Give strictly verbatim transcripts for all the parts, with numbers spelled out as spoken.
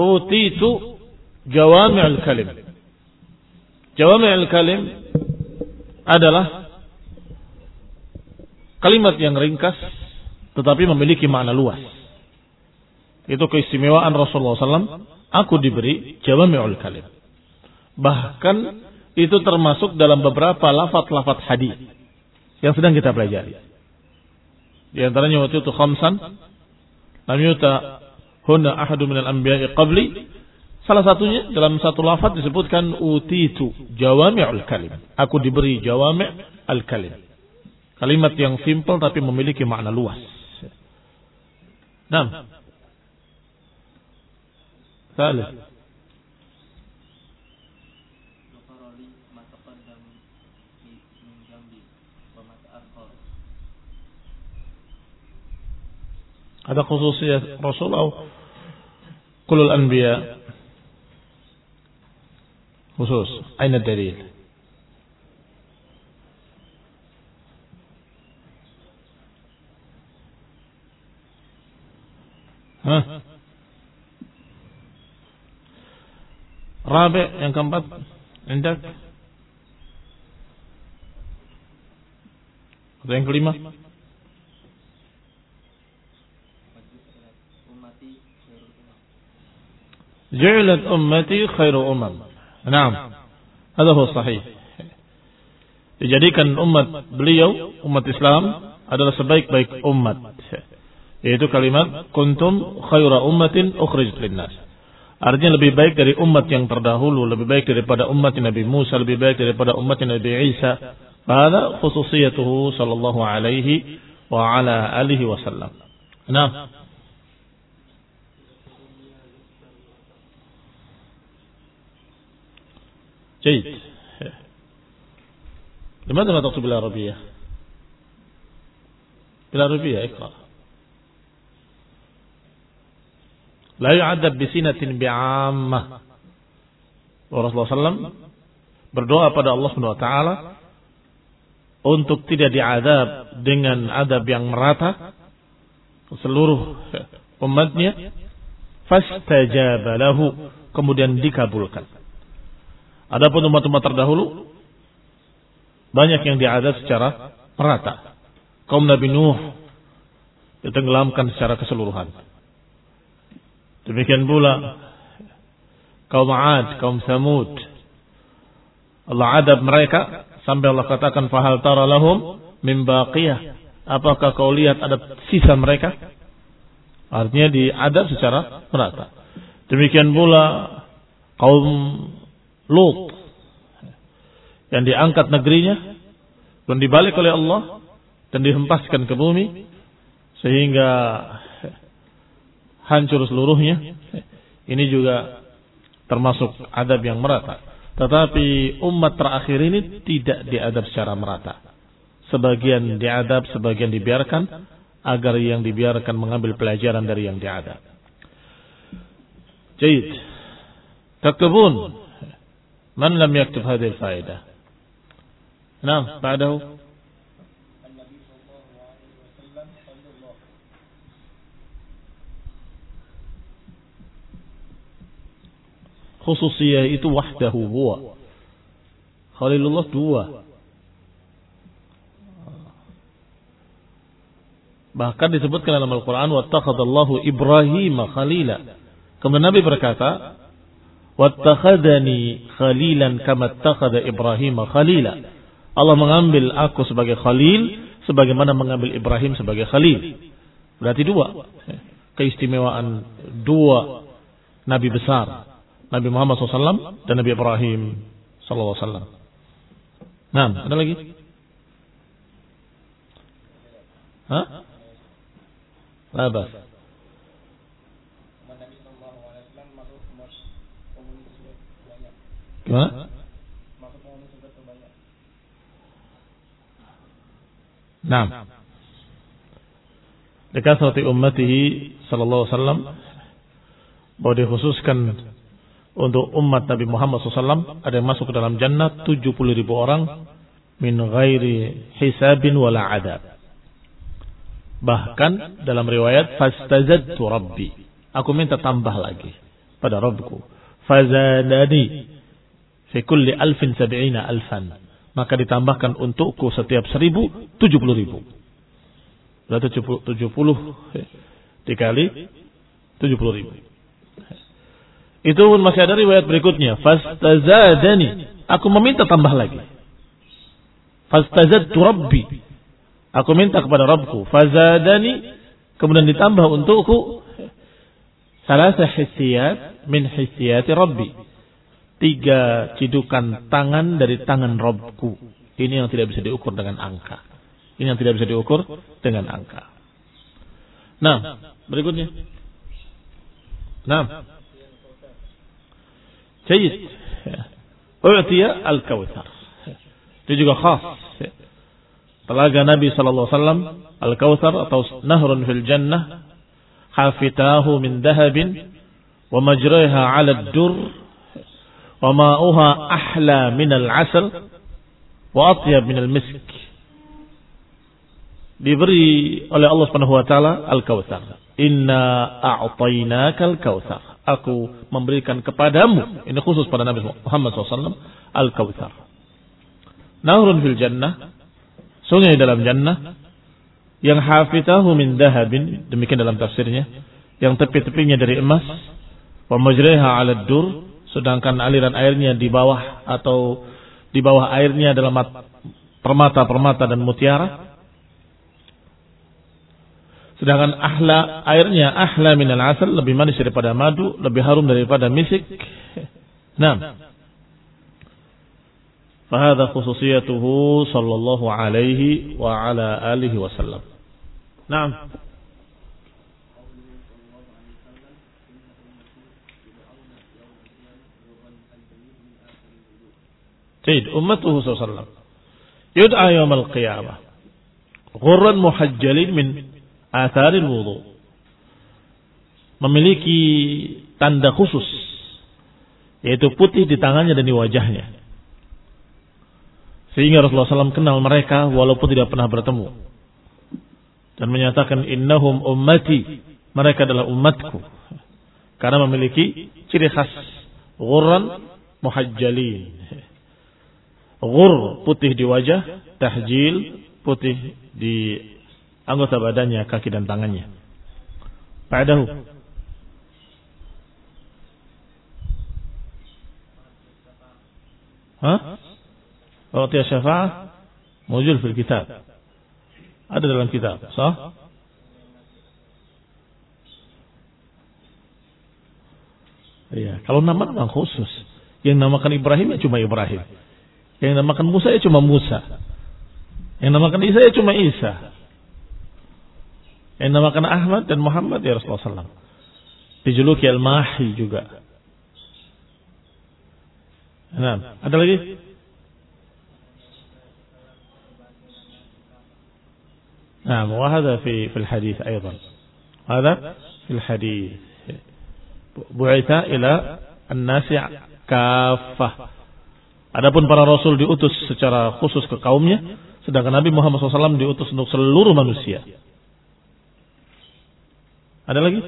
utitu jawami'ul kalim. Jawami'ul kalim adalah kalimat yang ringkas tetapi memiliki makna luas. Itu keistimewaan Rasulullah sallallahu alaihi wasallam. Aku diberi jawami'ul kalim. Bahkan itu termasuk dalam beberapa lafaz-lafaz hadis yang sedang kita pelajari. Di antaranya waktu itu khamsan lam yuta hunna ahadu minal anbiya'i qabli. Salah satunya dalam satu lafaz disebutkan utitu jawami'ul kalim. Aku diberi jawami' al-kalim. Kalimat yang simple tapi memiliki makna luas. Nah, ثالث هذا خصوصية رسول أو كل الأنبياء خصوص أين الدليل ها Rabi' yang keempat, indak. Atau yang kelima? Ju'ilat ummati khairu umam. Naam. Hadha huwa sahih. Dijadikan umat beliau, umat Islam adalah sebaik-baik umat. Yaitu kalimat kuntum khaira ummatin ukhrijat lin-nas. Artinya lebih baik dari umat yang terdahulu, lebih baik daripada umat Nabi Musa, lebih baik daripada umat Nabi Isa. Hada khususiyatuhu sallallahu alaihi wa ala alihi wasallam. Nah. جيد. لماذا لا تكتب بالعربية؟ بالعربية اقرأ. لا يعذب بسنة بعامة. Rasulullah sallallahu alaihi wasallam berdoa pada Allah Subhanahu wa taala untuk tidak diazab dengan azab yang merata seluruh umatnya. Fastajaba lahu, kemudian dikabulkan. Adapun umat-umat terdahulu banyak yang diazab secara merata. Kaum Nabi Nuh ditenggelamkan secara keseluruhan. Demikian pula kaum 'Ad, kaum Samud. Allah adab mereka sampai Allah katakan fahal tara lahum min baqiyah. Apakah kau lihat ada sisa mereka? Artinya diadab secara merata. Demikian pula kaum Lut yang diangkat negerinya dan dibalik oleh Allah dan dihempaskan ke bumi sehingga hancur seluruhnya. Ini juga termasuk adab yang merata. Tetapi umat terakhir ini tidak diadab secara merata. Sebagian diadab, sebagian dibiarkan agar yang dibiarkan mengambil pelajaran dari yang diadab. Jayid. Taktubun man lam yaktub hadhihi al-faedah. Nah, ba'dahu khususiyah itu wahdahu huwa. Khalilullah dua. Bahkan disebutkan dalam Al-Quran wattakhadallahu Ibrahim khalila. Kemudian Nabi berkata wattakhadani khalilan kama ittakhadha Ibrahim khalila. Allah mengambil aku sebagai khalil sebagaimana mengambil Ibrahim sebagai khalil. Berarti dua. Keistimewaan dua nabi besar. Nabi Muhammad shallallahu alaihi wasallam dan Nabi Ibrahim shallallahu alaihi wasallam. Nah, ada lagi? Hah? Labas. Gimana? Nah. Likasrati ummatihi sallallahu alaihi wasallam bahwa dikhususkan untuk umat Nabi Muhammad shallallahu alaihi wasallam ada yang masuk ke dalam jannah tujuh puluh ribu orang min ghairi hisabin wala adab. Bahkan dalam riwayat fastazadtu rabbi, aku minta tambah lagi. pada Rabbku. Fazadani fi kulli alfin sab'ina alfan. Maka ditambahkan untukku setiap seribu tujuh puluh ribu. Berarti tujuh puluh dikali tujuh puluh ribu. Itu pun masih ada riwayat berikutnya. Fastazadani. Aku meminta tambah lagi. Fastazadtu Rabbi. Aku minta kepada Rabbku. Fazadani. Kemudian ditambah untukku. Salasa hissiyat min hissiyati Rabbi. Tiga cidukan tangan dari tangan Rabbku. Ini yang tidak bisa diukur dengan angka. Ini yang tidak bisa diukur dengan angka. Nah, berikutnya. Nah. Jayid. U'tiya al-Kautsar. Itu juga khas. Telaga Nabi sallallahu alaihi wasallam al-Kautsar atau nahrun fil jannah hafitahu min dahabin wa majraiha 'ala ad-dur wa ma'uha ahla min al-'asal wa atyab min al-misk. Diberi oleh Allah Subhanahu wa taala al-Kautsar. Inna a'tainaka al-Kautsar. Aku memberikan kepadamu, ini khusus pada Nabi Muhammad shallallahu alaihi wasallam, al-Kautsar. Nahrun fil jannah, sungai dalam jannah, yang hafitahu min dahabin, demikian dalam tafsirnya, yang tepi-tepinya dari emas, wa majriha 'ala dur, sedangkan aliran airnya di bawah atau di bawah airnya adalah permata-permata dan mutiara. Sedangkan ahla airnya ahla minal asal, lebih manis daripada madu, lebih harum daripada misik. Nah, fahadha khususiyatuhu sallallahu alaihi wa ala alihi wasallam. Nah, Sayyid ummatuhu sallallahu alaihi wasallam yud'a yawmal qiyamah ghurran muhajjalin min atharil wudu, memiliki tanda khusus yaitu putih di tangannya dan di wajahnya, sehingga Rasulullah shallallahu alaihi wasallam kenal mereka walaupun tidak pernah bertemu, dan menyatakan innahum ummati, mereka adalah umatku, karena memiliki ciri khas ghurran muhajjalin. Ghur putih di wajah, tahjil putih di anggota badannya, kaki dan tangannya. Ba'dahu. Hah? Waqti syafa'ah muncul fil kitab. Ada dalam kitab, sah? Iya, kalau nama-nama khusus, yang namakan Ibrahim ya cuma Ibrahim. Yang namakan Musa ya cuma Musa. Yang namakan Isa ya cuma Isa. Yang namakan Ahmad dan Muhammad ya Rasulullah shallallahu alaihi wasallam. Dijuluki Al-Mahi juga. Nah, ada lagi? Nah, wa hadha fi fil hadis aidan. Hadha fil hadis. Bu'itha ila an-nasi' kaffah. Adapun para rasul diutus secara khusus ke kaumnya, sedangkan Nabi Muhammad shallallahu alaihi wasallam diutus untuk seluruh manusia. Ada lagi?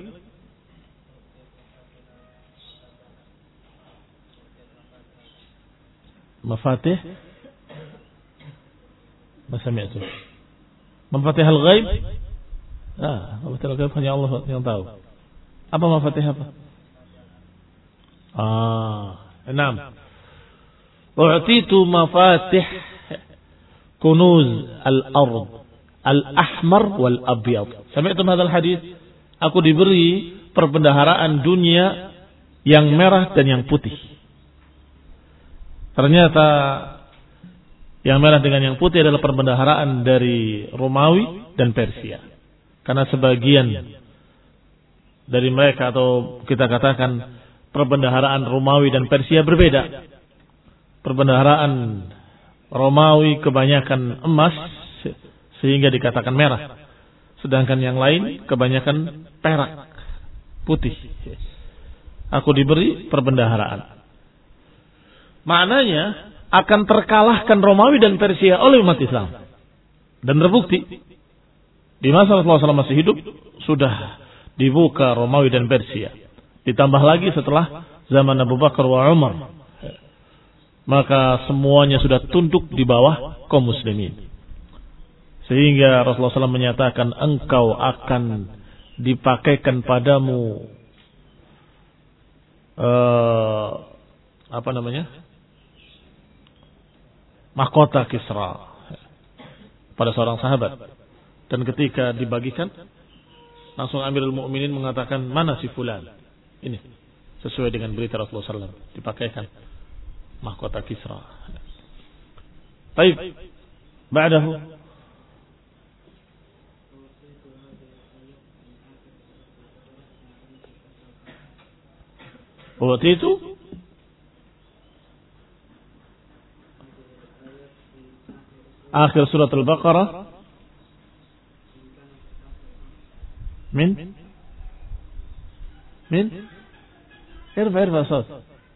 Mafatih? Masa mi'atu? Mafatih al-ghaib? Ah, mafatih al-ghaib hanya Allah yang tahu. Apa mafatih apa? Ah, enam. U'titu mafatih kunuz al-ard al-ahmar wal-abyad. Sami'tum hadzal hadis? Aku diberi perbendaharaan dunia yang merah dan yang putih. Ternyata yang merah dengan yang putih adalah perbendaharaan dari Romawi dan Persia. Karena sebagian dari mereka, atau kita katakan perbendaharaan Romawi dan Persia berbeda. Perbendaharaan Romawi kebanyakan emas sehingga dikatakan merah. Sedangkan yang lain kebanyakan perak, putih. Aku diberi perbendaharaan. Maknanya akan terkalahkan Romawi dan Persia oleh umat Islam. Dan terbukti di masa Rasulullah shallallahu alaihi wasallam masih hidup sudah dibuka Romawi dan Persia. Ditambah lagi setelah zaman Abu Bakar wa Umar. Maka semuanya sudah tunduk di bawah kaum muslimin. Sehingga Rasulullah shallallahu alaihi wasallam menyatakan, engkau akan dipakaikan padamu uh, apa namanya, mahkota Kisra pada seorang sahabat. Dan ketika dibagikan, langsung Amirul Mukminin mengatakan, mana si fulan? Ini sesuai dengan berita Rasulullah shallallahu alaihi wasallam, dipakaikan mahkota Kisra. Baik, ba'dahu waktu itu akhir surat Al-Baqarah min min irfa irfa صوت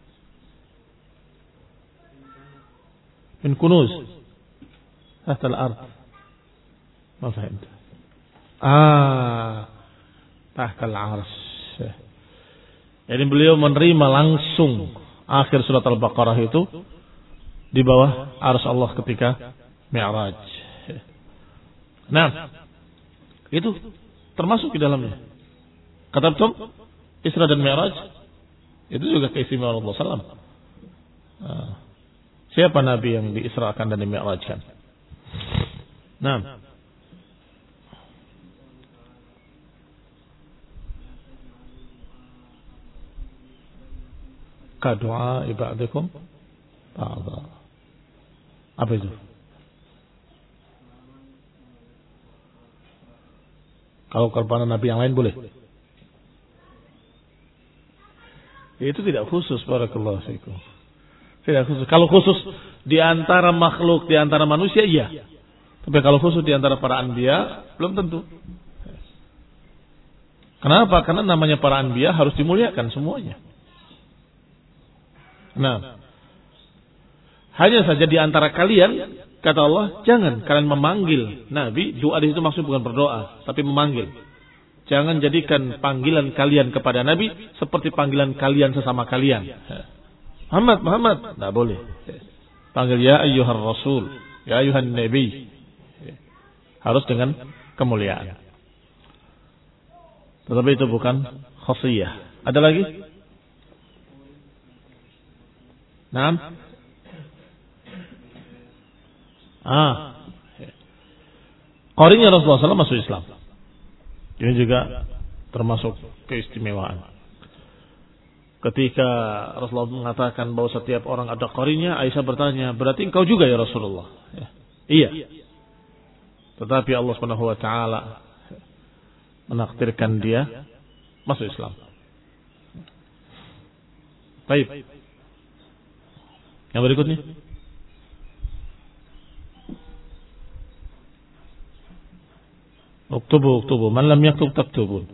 من كنوز تحت الأرض ما فهمت ah تحت العرش. Jadi beliau menerima langsung akhir surat Al-Baqarah itu di bawah arsy Allah ketika Mi'raj. Nah, itu termasuk di dalamnya. Katabtum Isra dan Mi'raj itu juga keistimewaan Rasulullah shallallahu alaihi wasallam. Siapa Nabi yang diisrakan dan dimi'rajkan? Nah, kadu'a ibadikum ba'da. Apa itu? Kalau kepada Nabi yang lain boleh? Itu tidak khusus, barakallahu fiikum. Tidak khusus. Kalau khusus di antara makhluk, di antara manusia, iya. Tapi kalau khusus di antara para anbiya, belum tentu. Kenapa? Karena namanya para anbiya harus dimuliakan semuanya. Nah, hanya saja di antara kalian, kata Allah, jangan kalian memanggil Nabi. Doa di situ maksud bukan berdoa, tapi memanggil. Jangan jadikan panggilan kalian kepada Nabi seperti panggilan kalian sesama kalian. Muhammad, Muhammad, tidak boleh. Panggil ya ayyuhar rasul, ya ayyuhan nabi. Harus dengan kemuliaan. Tetapi itu bukan khasiyah. Ada lagi? Naam. Ah. Qarinya Rasulullah shallallahu alaihi wasallam masuk Islam. Ini juga termasuk keistimewaan. Ketika Rasulullah mengatakan bahwa setiap orang ada qarinya, Aisyah bertanya, berarti engkau juga ya Rasulullah? Ya. Iya. Tetapi Allah Subhanahu wa taala menakdirkan dia masuk Islam. Baik. Yang berikutnya. Uktubu, uktubu. Man lam yaktub taktubun.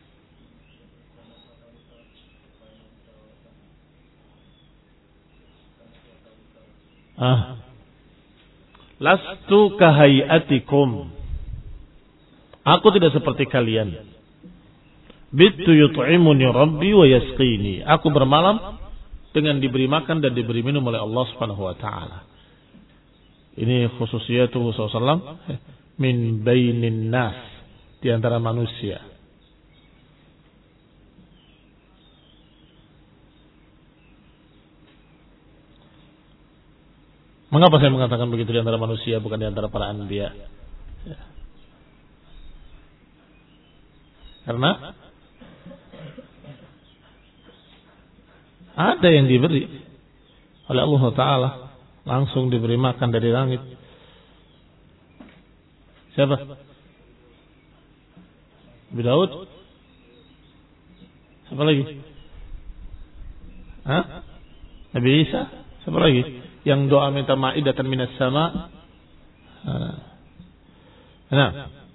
Ah. Lastu kahayatikum. Aku tidak seperti kalian. Bittu yut'imuni rabbi wa yasqini. Aku bermalam dengan diberi makan dan diberi minum oleh Allah Subhanahu wa taala. Ini khususiyatuhu sallallahu alaihi wasallam min bainin nas, di antara manusia. Mengapa saya mengatakan begitu di antara manusia, bukan di antara para anbiya? Ya. Karena ada yang diberi oleh Allah Ta'ala, langsung diberi makan dari langit. Siapa? Nabi Daud? Siapa lagi? Hah? Nabi Isa? Siapa lagi? Yang doa minta ma'idatan minas sama. Nah.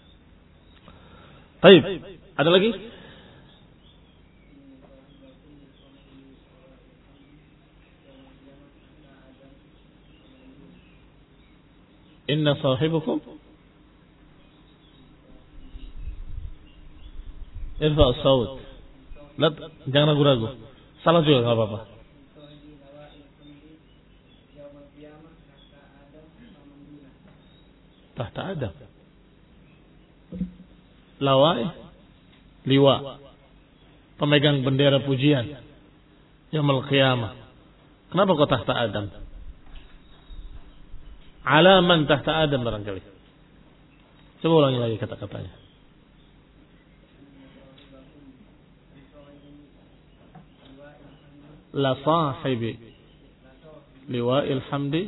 Baik. Ada lagi? Inna sahibukum irfa' as-sawt. Lihat, jangan ragu-ragu. Salah juga nggak apa-apa. Tahta Adam. Lawai, liwa, pemegang bendera pujian, yaumul qiyamah. Kenapa kok tahta Adam? Alaman tahta Adam barangkali. Coba ulangi lagi kata-katanya. La sahibi liwa'il hamdi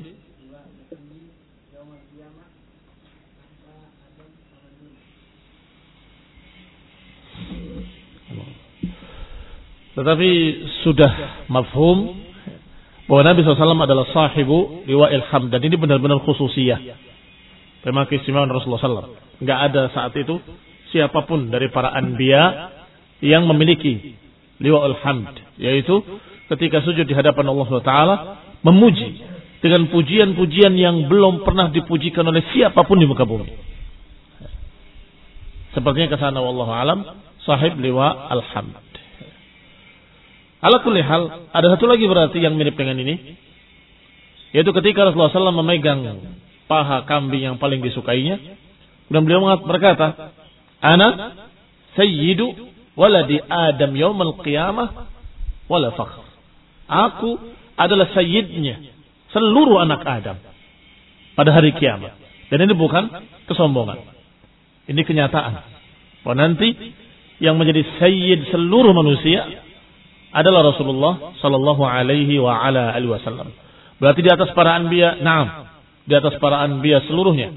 tetapi sudah mafhum bahwa Nabi shallallahu alaihi wasallam adalah sahibu liwa'il hamd, dan ini benar-benar khususiyah. Memang keistimewaan Rasulullah shallallahu alaihi wasallam. Enggak ada saat itu siapapun dari para anbiya yang memiliki liwa'il hamd, yaitu ketika sujud di hadapan Allah subhanahu wa taala memuji dengan pujian-pujian yang belum pernah dipujikan oleh siapapun di muka bumi. Sepertinya kesana wallahu alam sahib liwa al-hamd. Ala kulli hal, ada satu lagi berarti yang mirip dengan ini, yaitu ketika Rasulullah shallallahu alaihi wasallam memegang paha kambing yang paling disukainya, dan beliau berkata, "Ana sayyidu waladi Adam yaumal qiyamah wala fakhr." Aku adalah sayyidnya seluruh anak Adam pada hari kiamat. Dan ini bukan kesombongan. Ini kenyataan. Bahwa nanti yang menjadi sayyid seluruh manusia adalah Rasulullah sallallahu alaihi wa ala alihi wasallam. Berarti di atas para anbiya, na'am, di atas para anbiya seluruhnya.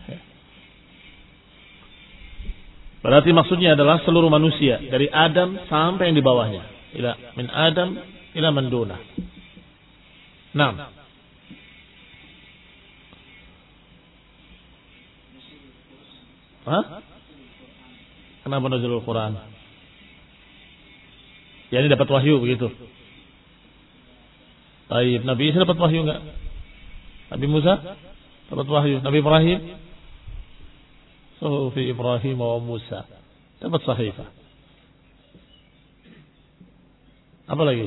Berarti maksudnya adalah seluruh manusia dari Adam sampai yang di bawahnya. Ila min Adam ila man duna. Naam. Hah? Kenapa nuzulul Quran? Ya ini dapat wahyu begitu. Baik, Nabi Isa dapat wahyu enggak? Nabi Musa dapat wahyu. Nabi Ibrahim, Sufi Ibrahim wa Musa dapat sahifah. Apa lagi?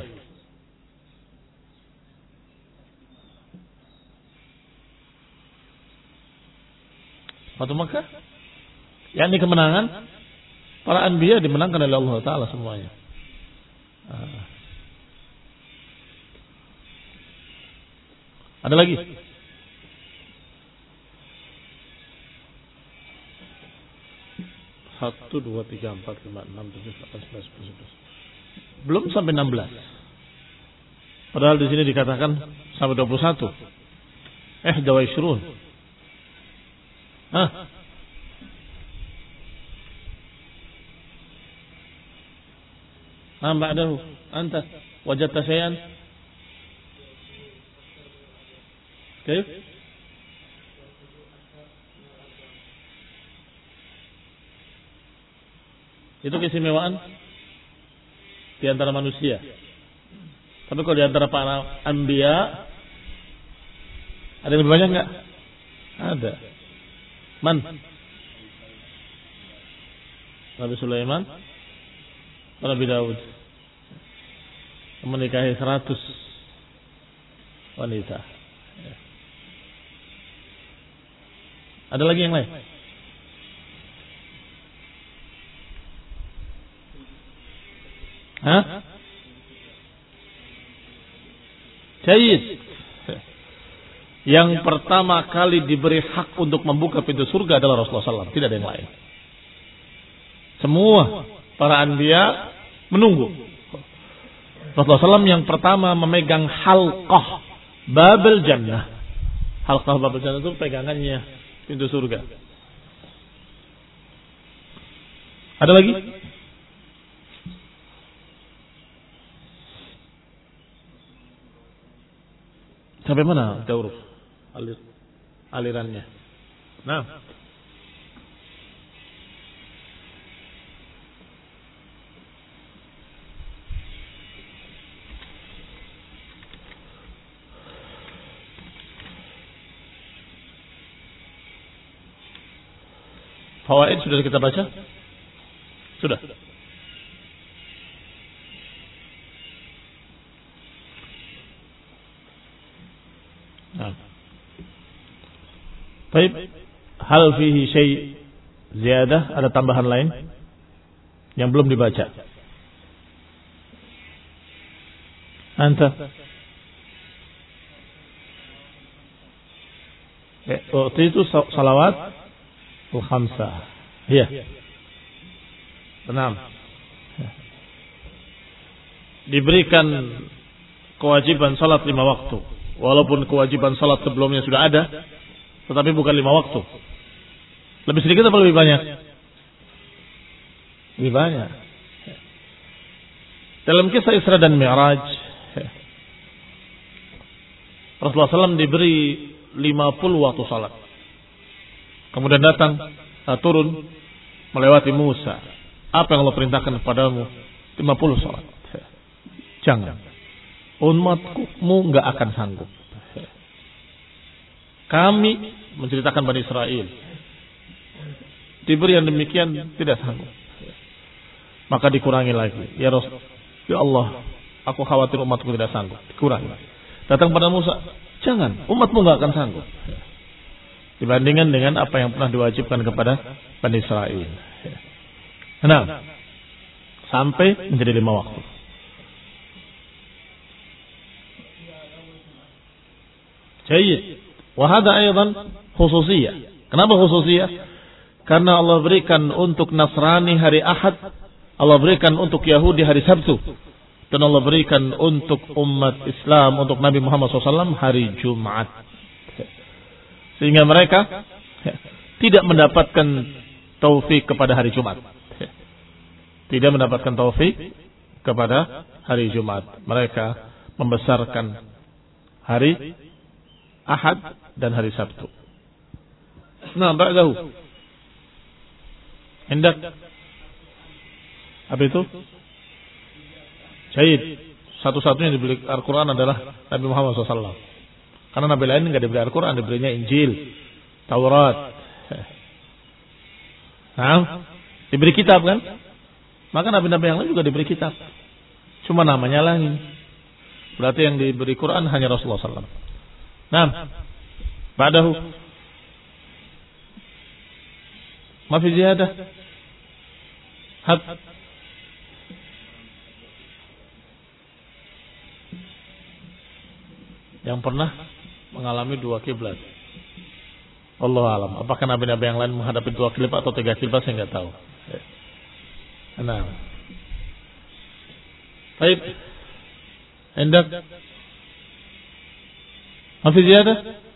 Fatu Makkah? Yang ini kemenangan para anbiya dimenangkan oleh Allah Ta'ala semuanya. Ah. Ada lagi? Satu, dua, tiga, empat, lima, enam, tujuh, delapan, sembilan, sepuluh, sebelas. Belum sampai enam belas. Padahal di sini dikatakan sampai dua puluh satu. Eh, dua ishrun. Hah? Am ba'dahu anta wajadta syai'an? Kayf? Itu keistimewaan di antara manusia. Tapi kalau di antara para anbiya ada yang lebih banyak enggak? Ada. Man? Nabi Sulaiman, Nabi Daud menikahi seratus wanita. Ada lagi yang lain? Hah? Jayid. Yang pertama kali diberi hak untuk membuka pintu surga adalah Rasulullah shallallahu alaihi wasallam. Tidak ada yang lain. Semua para anbiya menunggu. Rasulullah shallallahu alaihi wasallam yang pertama memegang halqah Babel Jannah. Halqah Babel Jannah itu pegangannya pintu surga. Ada lagi? Sampai mana Dauruf? Alir, alirannya. Nah. Fawaid sudah kita baca? Sudah. Nah. Baik, hal fihi syai' ziyadah, ada tambahan lain yang belum dibaca? Anta? Eh, waktu itu salawat al-khamsah. Iya. Benar. Diberikan kewajiban salat lima waktu. Walaupun kewajiban salat sebelumnya sudah ada, tetapi bukan lima waktu. Lebih sedikit atau lebih banyak? Lebih banyak. Dalam kisah Isra dan Mi'raj, Rasulullah shallallahu alaihi wasallam diberi lima puluh waktu salat. Kemudian datang, turun, melewati Musa. Apa yang Allah perintahkan kepadamu? lima puluh salat. Jangan. Umatmu enggak akan sanggup. Kami menceritakan Bani Israel. Diberi yang demikian tidak sanggup. Maka dikurangi lagi. Ya Rasul, ya Allah, aku khawatir umatku tidak sanggup. Dikurangi. Datang pada Musa, jangan, umatmu enggak akan sanggup. Dibandingkan dengan apa yang pernah diwajibkan kepada Bani Israel. Nah, sampai menjadi lima waktu. Jayid. Wahada aydan khususiyah. Kenapa khususiyah? Karena Allah berikan untuk Nasrani hari Ahad, Allah berikan untuk Yahudi hari Sabtu, dan Allah berikan untuk umat Islam, untuk Nabi Muhammad shallallahu alaihi wasallam hari Jumat. Sehingga mereka tidak mendapatkan taufik kepada hari Jumat. Tidak mendapatkan taufik kepada hari Jumat. Mereka membesarkan hari Ahad dan hari Sabtu. Nah, ba'dahu. Hendak. Apa itu? Jayid. Satu-satunya yang diberi Al-Quran adalah Nabi Muhammad shallallahu alaihi wasallam. Karena Nabi lain tidak diberi Al-Quran, diberinya Injil, Taurat. Nah, diberi kitab kan? Maka Nabi-Nabi yang lain juga diberi kitab. Cuma namanya lain. Berarti yang diberi Quran hanya Rasulullah shallallahu alaihi wasallam. Nah, ba'dahu. Ma fi ziyadah. Had. Yang pernah mengalami dua kiblat. Wallahu alam. Apakah nabi-nabi yang lain menghadapi dua kiblat atau tiga kiblat, saya enggak tahu. Nah. Baik. Hendak ما في زيادة؟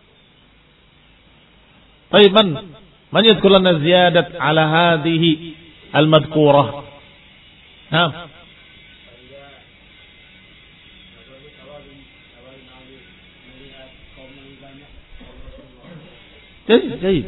طيب من من يذكر لنا زيادة على هذه المذكورة؟ نعم. جيد جيد.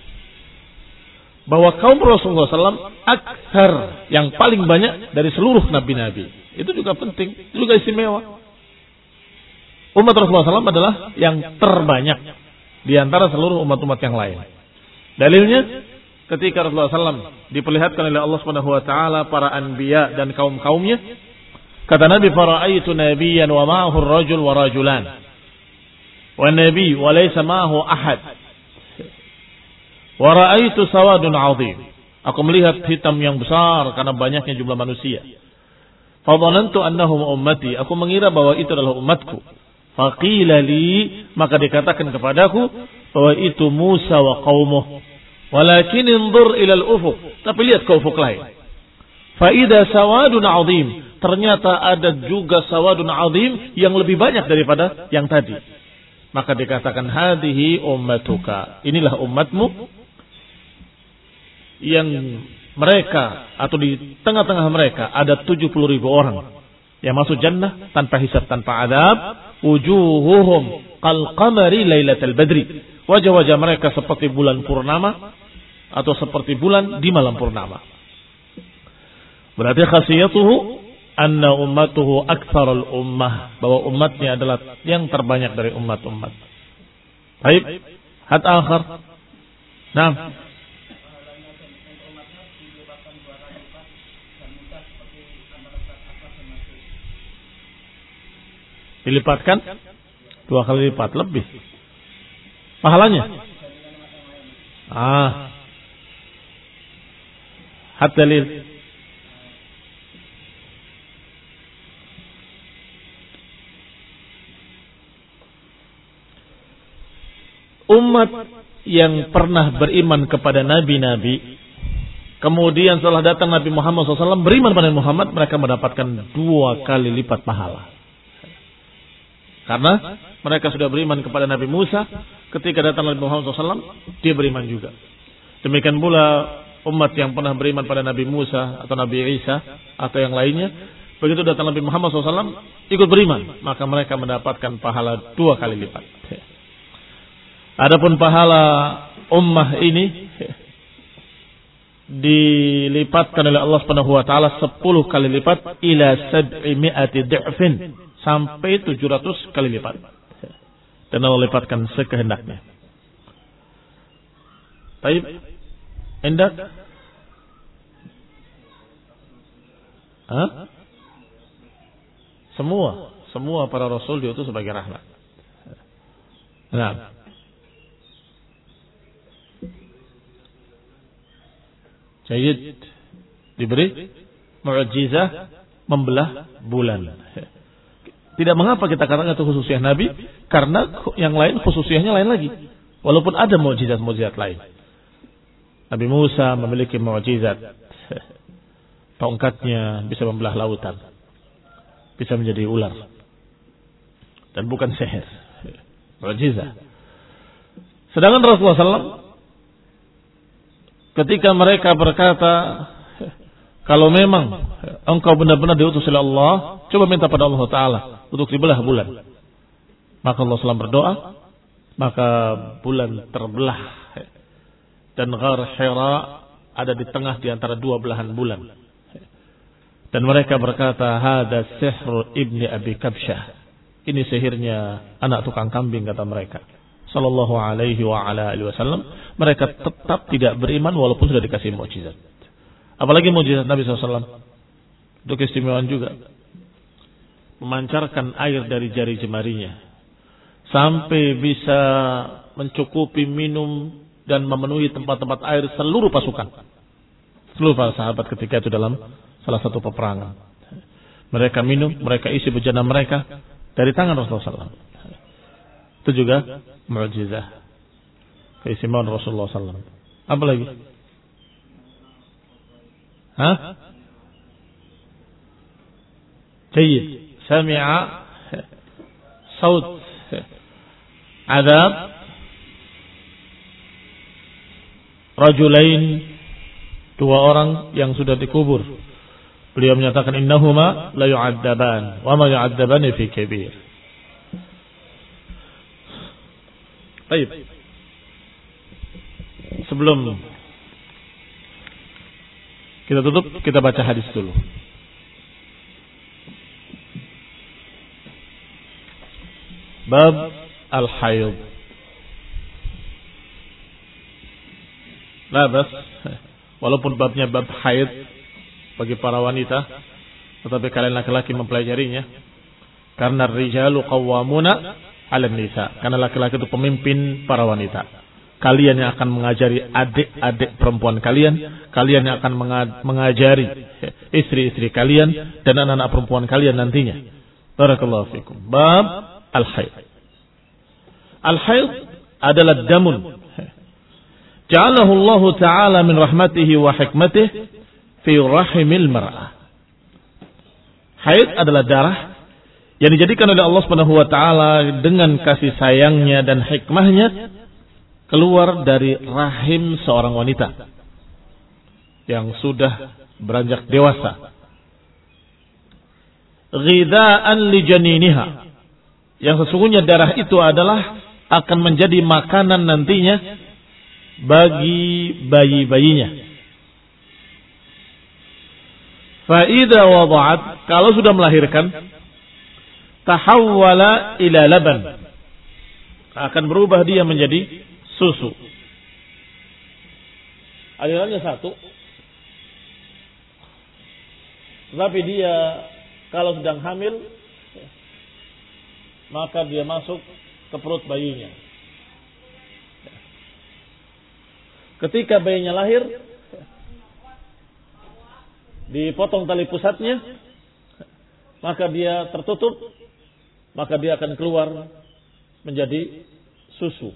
Bahwa kaum Rasulullah shallallahu alaihi wasallam aksar, yang paling banyak dari seluruh nabi-nabi. Itu juga penting, itu juga istimewa. Umat Rasulullah shallallahu alaihi wasallam adalah yang terbanyak di antara seluruh umat-umat yang lain. Dalilnya, ketika Rasulullah shallallahu alaihi wasallam diperlihatkan oleh Allah Subhanahu wa taala para anbiya dan kaum-kaumnya, kata Nabi, "Fara'aitu nabiyyan wa ma'ahu ar-rajul wa rajulan." Wa nabi wa laysa ma'ahu ahad. Wa ra'aitu sawadun 'azim. Aku melihat hitam yang besar karena banyaknya jumlah manusia. Fa dhanantu annahum ummati. Aku mengira bahwa itu adalah umatku. Faqila li, maka dikatakan kepadaku bahwa itu Musa wa qaumuh. Walakin inzur ila al-ufuq, tapi lihat ke ufuk lain. Fa idza sawadun 'azim, ternyata ada juga sawadun 'azim yang lebih banyak daripada yang tadi. Maka dikatakan hadhihi ummatuka, inilah umatmu yang mereka atau di tengah-tengah mereka ada tujuh puluh ribu orang yang masuk jannah tanpa hisab, tanpa adab. Wujuhuhum qal qamari lailatul badri. Wajah-wajah mereka seperti bulan purnama atau seperti bulan di malam purnama. Berarti khasiyatuhu anna ummatuhu aktsarul ummah, bahwa umatnya adalah yang terbanyak dari umat-umat. Baik, had akhar. Nah, dilipatkan dua kali lipat lebih. Pahalanya. Ah. Hat dalil. Umat yang pernah beriman kepada nabi-nabi, kemudian setelah datang Nabi Muhammad shallallahu alaihi wasallam beriman pada Muhammad, mereka mendapatkan dua kali lipat pahala. Karena mereka sudah beriman kepada Nabi Musa, ketika datang Nabi Muhammad shallallahu alaihi wasallam, dia beriman juga. Demikian pula umat yang pernah beriman pada Nabi Musa atau Nabi Isa atau yang lainnya, begitu datang Nabi Muhammad shallallahu alaihi wasallam ikut beriman, maka mereka mendapatkan pahala dua kali lipat. Adapun pahala ummah ini dilipatkan oleh Allah Subhanahu wa taala sepuluh kali lipat ila sab'i mi'ati dha'fin, sampai tujuh ratus kali lipat. Dan Allah lipatkan sekehendaknya. Baik. Hendak? Hah? Semua, semua para rasul diutus sebagai rahmat. Nah, Sayyid diberi mukjizah membelah bulan. Tidak mengapa kita katakan itu khususiyah Nabi, karena yang lain khususiyahnya lain lagi. Walaupun ada mukjizat-mukjizat lain. Nabi Musa memiliki mukjizat, tongkatnya bisa membelah lautan, bisa menjadi ular, dan bukan sihir, mukjizat. Sedangkan Rasulullah shallallahu alaihi wasallam ketika mereka berkata, kalau memang engkau benar-benar diutus oleh Allah, coba minta pada Allah Ta'ala untuk dibelah bulan. Maka Allah shallallahu berdoa, maka bulan terbelah. Dan Ghar Hira ada di tengah di antara dua belahan bulan. Dan mereka berkata, hada sihr ibni Abi Kabsyah. Ini sihirnya anak tukang kambing, kata mereka. Sallallahu alaihi wa ala alihi wasallam. Mereka tetap tidak beriman walaupun sudah dikasih mukjizat. Apalagi mukjizat Nabi shallallahu alaihi wasallam. Itu keistimewaan juga. Memancarkan air dari jari jemarinya sampai bisa mencukupi minum dan memenuhi tempat-tempat air seluruh pasukan. Seluruh para sahabat ketika itu dalam salah satu peperangan. Mereka minum, mereka isi bejana mereka dari tangan Rasulullah shallallahu alaihi wasallam. Itu juga mukjizah, keistimewaan Rasulullah shallallahu alaihi wasallam. Apa lagi? Hah? Jayyid. Sami'a saut adab rajulain, dua orang yang sudah dikubur. Beliau menyatakan innahuma la yu'adzaban wa ma yu'adzabani fi kabir. Baik. Sebelum kita tutup, kita baca hadis dulu. Bab al-hayd. Nah, bas, walaupun babnya bab haid bagi para wanita, tetapi kalian laki-laki mempelajarinya. Karena rijalu qawwamuna 'alan nisa. Karena laki-laki itu pemimpin para wanita. Kalian yang akan mengajari adik-adik perempuan kalian, kalian yang akan mengajari istri-istri kalian dan anak-anak perempuan kalian nantinya. Barakallahu fikum. Bab al-haid. Al-haid adalah damun ja'alahu Allah Ta'ala min rahmatihi wa hikmatihi fi rahimil mar'ah. Haid adalah darah yang dijadikan oleh Allah Subhanahu wa taala dengan kasih sayangnya dan hikmahnya keluar dari rahim seorang wanita yang sudah beranjak dewasa. Ghidhaan li janiniha, yang sesungguhnya darah itu adalah akan menjadi makanan nantinya bagi bayi-bayinya. Fa idza wada'at, kalau sudah melahirkan, tahawwala ila laban, akan berubah dia menjadi susu. Alirannya satu, tetapi dia kalau sedang hamil, maka dia masuk ke perut bayinya. Ketika bayinya lahir, dipotong tali pusatnya, maka dia tertutup, maka dia akan keluar menjadi susu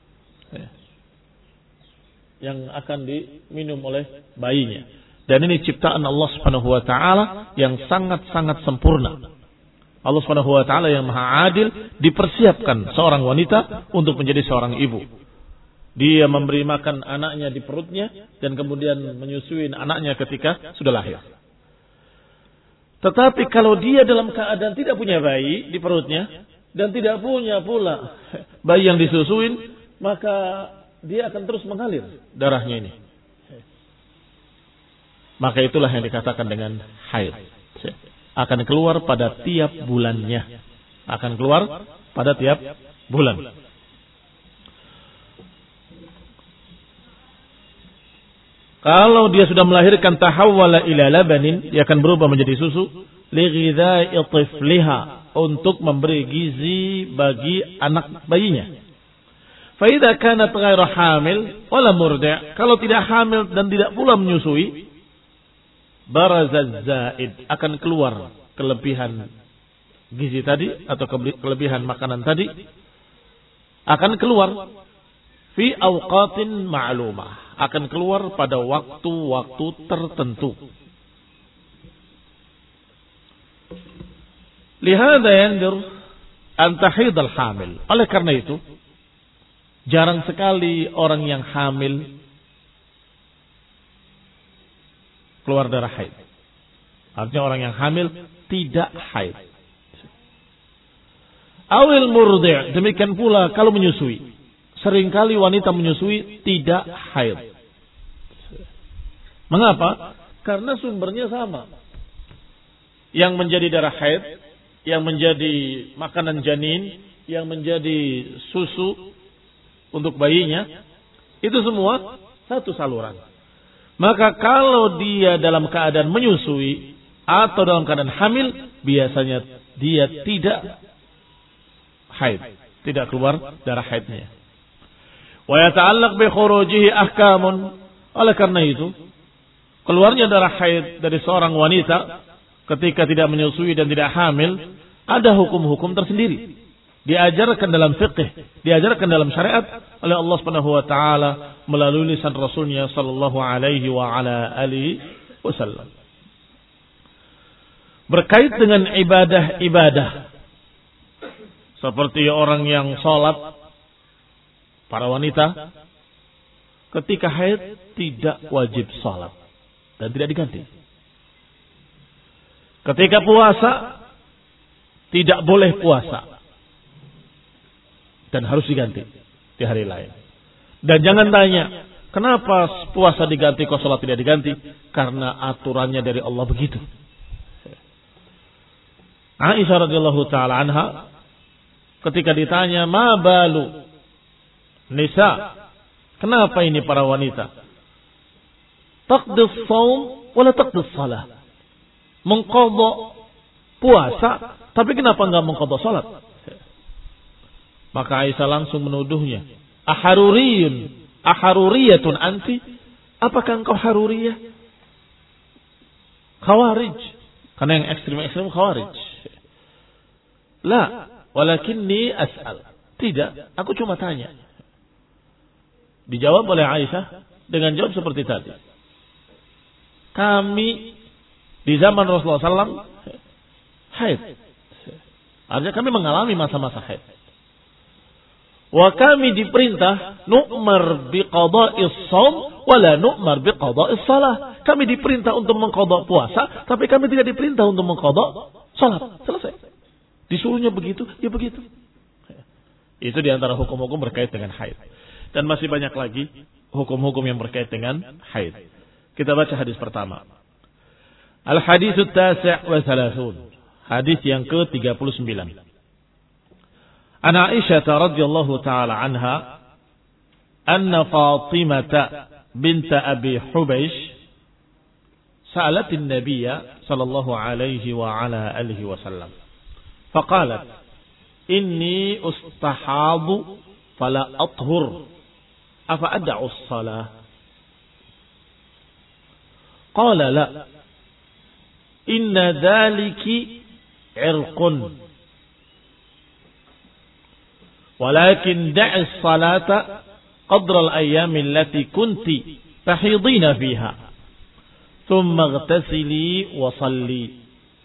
yang akan diminum oleh bayinya. Dan ini ciptaan Allah Subhanahu wa taala yang sangat-sangat sempurna. Allah Subhanahu wa taala yang Maha Adil dipersiapkan seorang wanita untuk menjadi seorang ibu. Dia memberi makan anaknya di perutnya dan kemudian menyusui anaknya ketika sudah lahir. Tetapi kalau dia dalam keadaan tidak punya bayi di perutnya dan tidak punya pula bayi yang disusuin, maka dia akan terus mengalir darahnya ini. Maka itulah yang dikatakan dengan haid. Akan keluar pada tiap bulannya. Akan keluar pada tiap bulan. Kalau dia sudah melahirkan tahawwala ila labanin, dia akan berubah menjadi susu li ghidha'i tifliha, untuk memberi gizi bagi anak bayinya. Fa idza kanat ghairu hamil wala murdi', kalau tidak hamil dan tidak pula menyusui, barazaz zaid, akan keluar kelebihan gizi tadi atau kelebihan makanan tadi, akan keluar fi awqatin ma'lumah, akan keluar pada waktu-waktu tertentu. Lihada yandur an tahidal hamil. Oleh karena itu, jarang sekali orang yang hamil keluar darah haid. Artinya orang yang hamil tidak haid. Awil murdi', demikian pula kalau menyusui. Seringkali wanita menyusui tidak haid. Mengapa? Karena sumbernya sama. Yang menjadi darah haid, yang menjadi makanan janin, yang menjadi susu untuk bayinya, itu semua satu saluran. Maka kalau dia dalam keadaan menyusui atau dalam keadaan hamil, biasanya dia tidak haid, tidak keluar darah haidnya. Wa yata'allaq bi khurujihi ahkamun. Oleh karena itu, keluarnya darah haid dari seorang wanita ketika tidak menyusui dan tidak hamil, ada hukum-hukum tersendiri. Diajarkan dalam fiqh, diajarkan dalam syariat oleh Allah Subhanahu wa taala melalui lisan Rasulnya sallallahu alaihi wa ala alihi wasallam. Berkait dengan ibadah-ibadah, seperti orang yang sholat, para wanita ketika haid tidak wajib sholat dan tidak diganti. Ketika puasa tidak boleh puasa dan harus diganti di hari lain. Dan jangan tanya, kenapa puasa diganti kok sholat tidak diganti? Karena aturannya dari Allah begitu. Aisyah radhiyallahu taala anha ketika ditanya, ma balu nisa, kenapa ini para wanita taqdis shaum wala taqdis shalah, mengqadha puasa tapi kenapa enggak mengqadha salat? Maka Aisyah langsung menuduhnya, aharuriyun aharuriyatun anti, apakah engkau haruriyah? Khawarij, karena yang ekstrem-ekstrem khawarij. La, walakinni as'al, tidak, aku cuma tanya. Dijawab oleh Aisyah dengan jawab seperti tadi. Kami di zaman Rasulullah sallallahu alaihi wasallam haid. Artinya kami mengalami masa-masa haid. Wa kami diperintah nu'mar biqada'is shaum wala nu'mar biqada'is shalah. Kami diperintah untuk mengqada' puasa, tapi kami tidak diperintah untuk mengqada' salat. Selesai. Disuruhnya begitu, ya begitu. Itu diantara hukum-hukum berkait dengan haid. Dan masih banyak lagi hukum-hukum yang berkait dengan haid. Kita baca hadis pertama. Al-haditsut tasi' wa thalathun. Hadis yang ke tiga puluh sembilan. An Aisyah radhiyallahu taala anha anna Fatimah bint Abi Hubaysh sa'alat an-nabiy sallallahu alaihi wa ala alihi wasallam. Faqalat inni ustahadu fala athhur afa ad'u as-salah Qala la. Inna dhaliki irqun. Walakin da'i salata qadra al-ayyami allati kunti tahidina fiha. Thumma ightasili wa salli.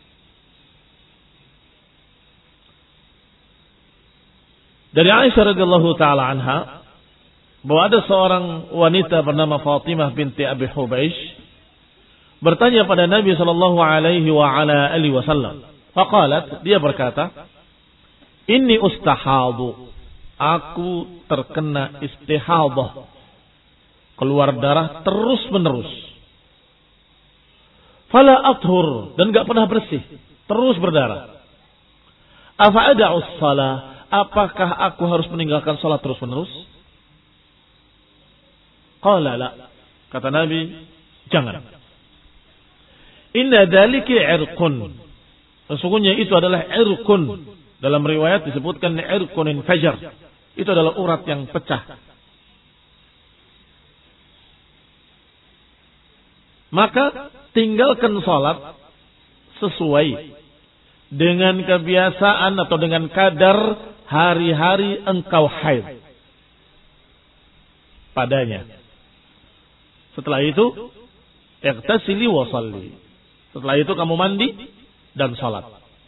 Dari Aisyah radhiyallahu taala anha bahwa ada seorang wanita bernama Fatimah binti Abi Hubaish bertanya pada Nabi sallallahu alaihi wa ala alihi wasallam. Faqalat, dia berkata, "Inni ustahadu." Aku terkena istihadah. Keluar darah terus-menerus. Fala athur, dan enggak pernah bersih, terus berdarah. Afa ada'us shalah? Apakah aku harus meninggalkan salat terus-menerus? Qala la. Kata Nabi, jangan. Inna dzalika irqun. Sesungguhnya itu adalah irqun. Dalam riwayat disebutkan irqun fajar. Itu adalah urat yang pecah. Maka tinggalkan salat sesuai dengan kebiasaan atau dengan kadar hari-hari engkau haid padanya. Setelah itu, ightasili wa salli. Setelah itu kamu mandi dan salat.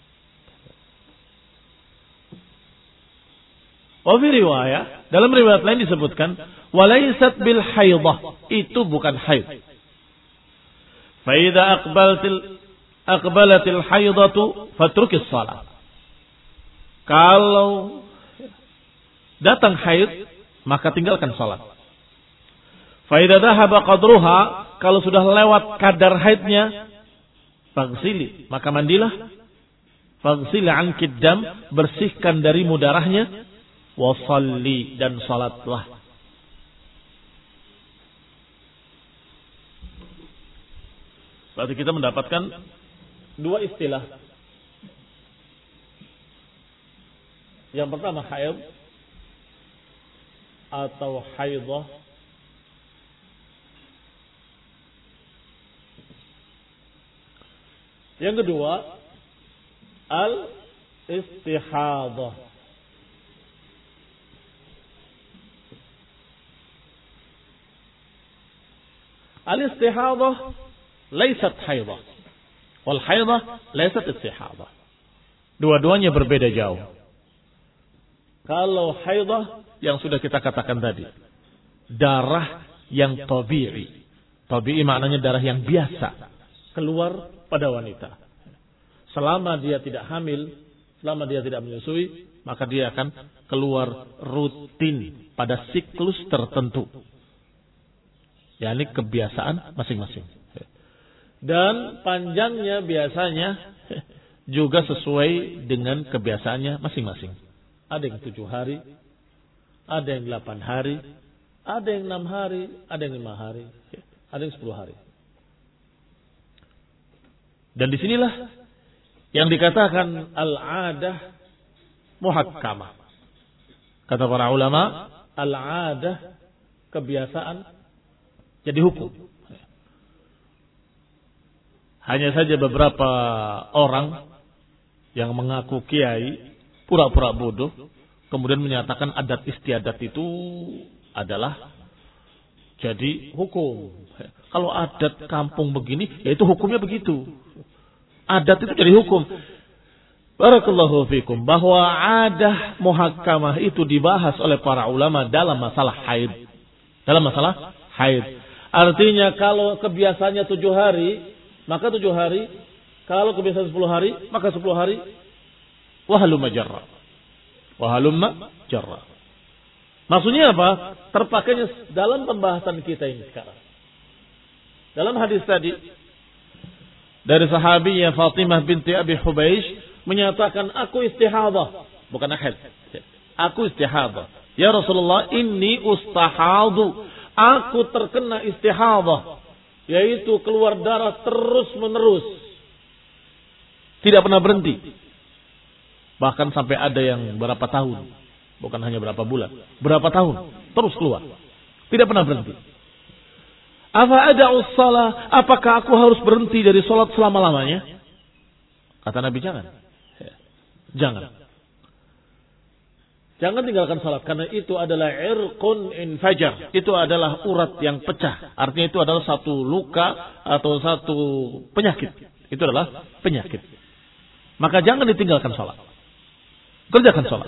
Wa fi riwayah, dalam riwayat lain disebutkan, walaysat bil haidah, itu bukan haid. Fa idza aqbaltil aqbalatil haidatu fatrukis salat. Kalau datang haid, maka tinggalkan salat. Fa idza dhahaba qadruha, kalau sudah lewat kadar haidnya, faghsili, maka mandilah. Faghsili anki dam, bersihkan darimu darahnya, wa shalli, dan salatlah. Berarti kita mendapatkan dua istilah. Yang pertama haid atau haidah. Yang kedua al-istihadah. Al-istihadah laysat haidah. Wal haidah laysat istihadah. Dua-duanya berbeda jauh. Kalau haidah yang sudah kita katakan tadi, darah yang tabi'i. Tabi'i maknanya darah yang biasa keluar pada wanita. Selama dia tidak hamil, selama dia tidak menyusui, maka dia akan keluar rutin pada siklus tertentu. yakni kebiasaan masing-masing. Dan panjangnya biasanya juga sesuai dengan kebiasaannya masing-masing. Ada yang tujuh hari, ada yang delapan hari, ada yang enam hari, ada yang lima hari, ada yang sepuluh hari. Dan disinilah yang dikatakan al-adah muhakkamah. Kata para ulama, al-adah kebiasaan jadi hukum. Hanya saja beberapa orang yang mengaku kiai pura-pura bodoh kemudian menyatakan adat istiadat itu adalah jadi hukum. Kalau adat kampung begini, ya itu hukumnya begitu. Adat itu jadi hukum. Barakallahu fikum, bahwa adah muhakkamah itu dibahas oleh para ulama dalam masalah haid. Dalam masalah haid. Artinya kalau kebiasaannya tujuh hari, maka tujuh hari. Kalau kebiasaan sepuluh hari, maka sepuluh hari. Wahalumma jarra. Wahalumma jarra. Maksudnya apa? Terpakainya dalam pembahasan kita ini sekarang. Dalam hadis tadi, dari sahabiyah Fatimah binti Abi Hubaish menyatakan, aku istihadah. Bukan haid. Aku istihadah. Ya Rasulullah, inni ustahadu. Aku terkena istihadah. Yaitu keluar darah terus menerus. Tidak pernah berhenti. Bahkan sampai ada yang berapa tahun. Bukan hanya berapa bulan. Berapa tahun. Terus keluar. Tidak pernah berhenti. Afa ada'u shalah, apakah aku harus berhenti dari salat selama-lamanya? Kata Nabi, jangan. Jangan. Jangan tinggalkan salat karena itu adalah irqun infajar. Itu adalah urat yang pecah. Artinya itu adalah satu luka atau satu penyakit. Itu adalah penyakit. Maka jangan ditinggalkan salat. Kerjakan salat.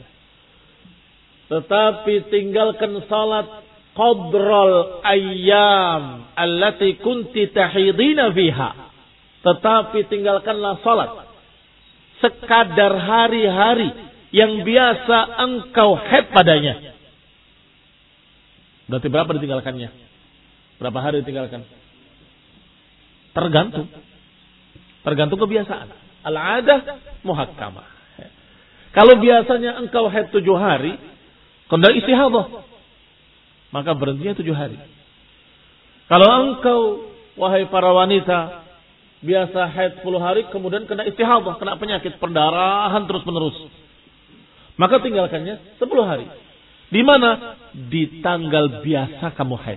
Tetapi tinggalkan salat qadral ayyam allati kunti tahidina fiha. Tetapi tinggalkanlah salat sekadar hari-hari yang biasa engkau haid padanya. Berarti berapa ditinggalkannya? Berapa hari ditinggalkan? Tergantung. Tergantung kebiasaan. Al-adah muhakkamah. Kalau biasanya engkau haid tujuh hari, kau tidak istihadah, maka berhentinya tujuh hari. Kalau engkau, wahai para wanita, biasa haid sepuluh hari, kemudian kena istihadah, kena penyakit perdarahan terus menerus, maka tinggalkannya sepuluh hari. Di mana? Di tanggal biasa kamu haid.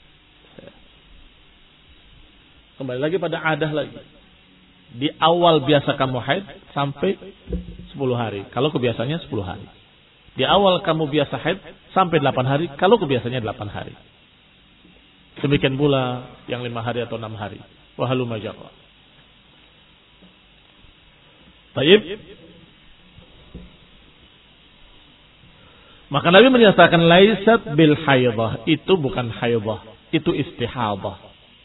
Kembali lagi pada adah lagi. Di awal biasa kamu haid sampai sepuluh hari. Kalau kebiasaannya sepuluh hari. Di awal kamu biasa haid sampai delapan hari. Kalau kebiasaannya delapan hari. Demikian pula yang lima hari atau enam hari. Wahaluma jarra. Baik. Maka Nabi menyatakan laisat bil haidah. Itu bukan haidah. Itu istihadah.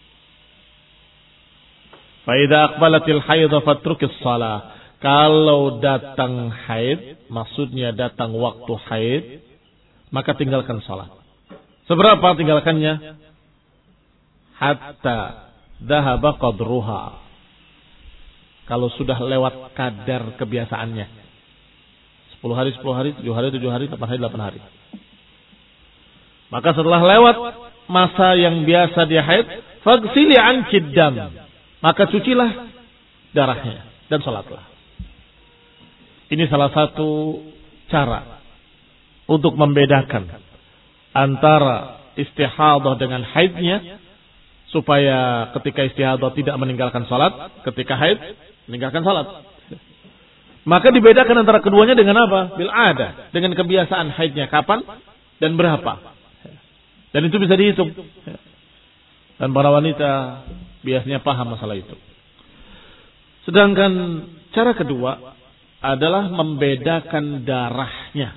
Fa idza aqbalatil haidah fatrukis shalah. Kalau datang haid, maksudnya datang waktu haid, maka tinggalkan salat. Seberapa tinggalkannya? Hatta dhahaba qadruha. Kalau sudah lewat kadar kebiasaannya. sepuluh hari, sepuluh hari, tujuh hari, tujuh hari, delapan hari, delapan hari. Maka setelah lewat masa yang biasa dia haid, faghsili anki dam. Maka cucilah darahnya dan salatlah. Ini salah satu cara untuk membedakan antara istihadah dengan haidnya, supaya ketika istihadah tidak meninggalkan salat, ketika haid meninggalkan salat. Maka dibedakan antara keduanya dengan apa? Bil ada, dengan kebiasaan haidnya kapan dan berapa. Dan itu bisa dihitung. Dan para wanita biasanya paham masalah itu. Sedangkan cara kedua adalah membedakan darahnya.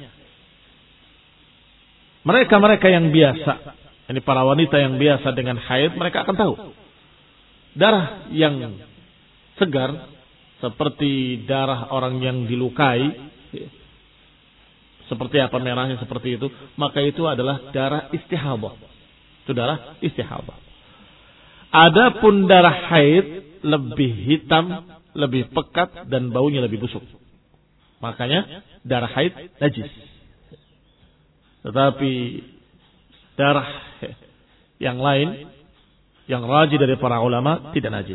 Mereka-mereka yang biasa, ini para wanita yang biasa dengan haid, mereka akan tahu. Darah yang segar, seperti darah orang yang dilukai, seperti apa merahnya seperti itu, maka itu adalah darah istihadah. Itu darah istihadah. Adapun darah haid lebih hitam, lebih pekat, dan baunya lebih busuk. Makanya darah haid najis. Tetapi darah yang lain, yang rajih dari para ulama, tidak najis.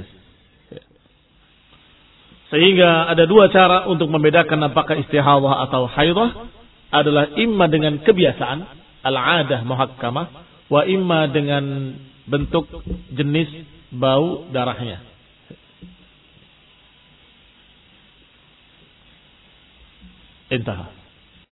Sehingga ada dua cara untuk membedakan apakah istihadah atau haidah. Adalah imma dengan kebiasaan, al-adah muhakkamah, wa imma dengan bentuk, jenis, bau darahnya. Intah.